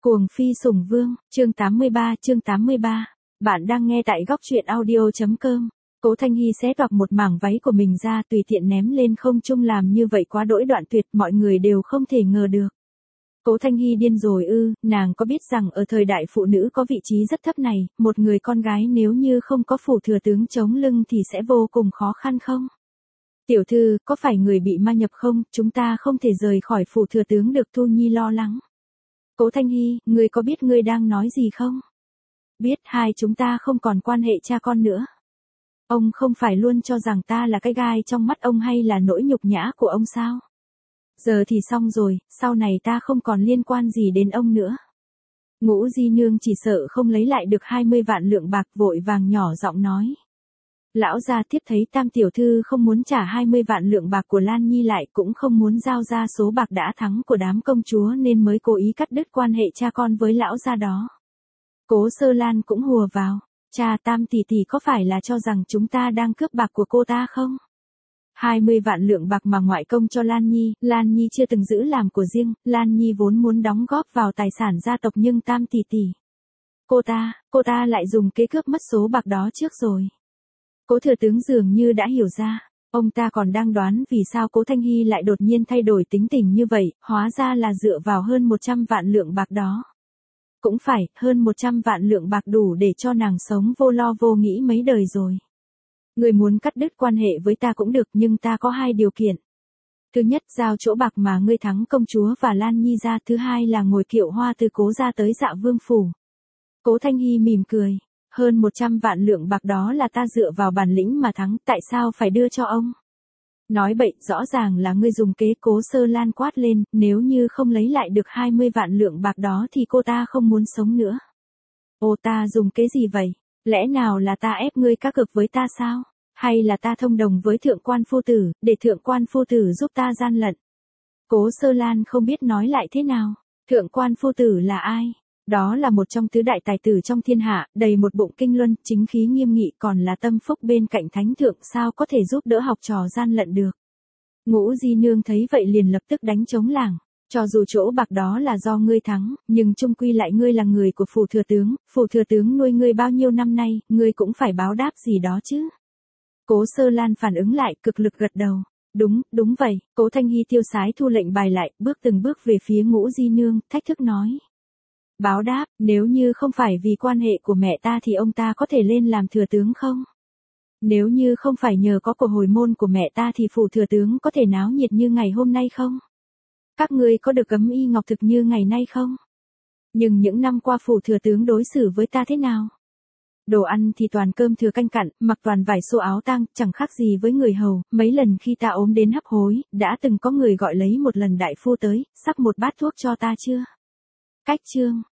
Cuồng phi sủng vương, chương 83. Bạn đang nghe tại góc truyện audio.com. Cố Thanh Hy xé toạc một mảng váy của mình ra tùy tiện ném lên không trung, làm như vậy quá đỗi đoạn tuyệt, mọi người đều không thể ngờ được. Cố Thanh Hy điên rồi ư? Nàng có biết rằng ở thời đại phụ nữ có vị trí rất thấp này, một người con gái nếu như không có phủ thừa tướng chống lưng thì sẽ vô cùng khó khăn không? Tiểu thư, có phải người bị ma nhập không? Chúng ta không thể rời khỏi phủ thừa tướng được. Thu Nhi lo lắng. Cố Thanh Hy, ngươi có biết ngươi đang nói gì không? Biết, hai chúng ta không còn quan hệ cha con nữa. Ông không phải luôn cho rằng ta là cái gai trong mắt ông hay là nỗi nhục nhã của ông sao? Giờ thì xong rồi, sau này ta không còn liên quan gì đến ông nữa. Ngũ Di Nương chỉ sợ không lấy lại được 20 vạn lượng bạc, vội vàng nhỏ giọng nói. Lão gia tiếp thấy Tam tiểu thư không muốn trả 20 vạn lượng bạc của Lan Nhi lại, cũng không muốn giao ra số bạc đã thắng của đám công chúa nên mới cố ý cắt đứt quan hệ cha con với lão gia đó. Cố Sơ Lan cũng hùa vào, cha, Tam tỷ tỷ có phải là cho rằng chúng ta đang cướp bạc của cô ta không? 20 vạn lượng bạc mà ngoại công cho Lan Nhi chưa từng giữ làm của riêng, Lan Nhi vốn muốn đóng góp vào tài sản gia tộc nhưng Tam tỷ tỷ, cô ta lại dùng kế cướp mất số bạc đó trước rồi. Cố thừa tướng dường như đã hiểu ra, ông ta còn đang đoán vì sao Cố Thanh Hy lại đột nhiên thay đổi tính tình như vậy, hóa ra là dựa vào hơn 100 vạn lượng bạc đó. Cũng phải, hơn 100 vạn lượng bạc đủ để cho nàng sống vô lo vô nghĩ mấy đời rồi. Người muốn cắt đứt quan hệ với ta cũng được, nhưng ta có hai điều kiện. Thứ nhất, giao chỗ bạc mà ngươi thắng công chúa và Lan Nhi ra. Thứ hai là ngồi kiệu hoa từ Cố gia tới Dạ Vương phủ. Cố Thanh Hy mỉm cười. Hơn 100 vạn lượng bạc đó là ta dựa vào bản lĩnh mà thắng, tại sao phải đưa cho ông? Nói bậy, rõ ràng là ngươi dùng kế. Cố Sơ Lan quát lên, nếu như không lấy lại được 20 vạn lượng bạc đó thì cô ta không muốn sống nữa. Ồ, ta dùng kế gì vậy? Lẽ nào là ta ép ngươi cá cược với ta sao? Hay là ta thông đồng với thượng quan phu tử, để thượng quan phu tử giúp ta gian lận? Cố Sơ Lan không biết nói lại thế nào. Thượng quan phu tử là ai? Đó là một trong tứ đại tài tử trong thiên hạ, đầy một bụng kinh luân, chính khí nghiêm nghị, còn là tâm phúc bên cạnh thánh thượng, sao có thể giúp đỡ học trò gian lận được. Ngũ Di Nương thấy vậy liền lập tức đánh trống lảng. Cho dù chỗ bạc đó là do ngươi thắng, nhưng chung quy lại ngươi là người của phủ thừa tướng nuôi ngươi bao nhiêu năm nay, ngươi cũng phải báo đáp gì đó chứ. Cố Sơ Lan phản ứng lại, cực lực gật đầu. Đúng vậy. Cố Thanh Hy tiêu sái thu lệnh bài lại, bước từng bước về phía Ngũ Di Nương, thách thức nói. Báo đáp, nếu như không phải vì quan hệ của mẹ ta thì ông ta có thể lên làm thừa tướng không? Nếu như không phải nhờ có của hồi môn của mẹ ta thì phủ thừa tướng có thể náo nhiệt như ngày hôm nay không? Các ngươi có được cấm y ngọc thực như ngày nay không? Nhưng những năm qua phủ thừa tướng đối xử với ta thế nào? Đồ ăn thì toàn cơm thừa canh cặn, mặc toàn vải xô áo tang, chẳng khác gì với người hầu. Mấy lần khi ta ốm đến hấp hối, đã từng có người gọi lấy một lần đại phu tới, sắc một bát thuốc cho ta chưa? Cách chương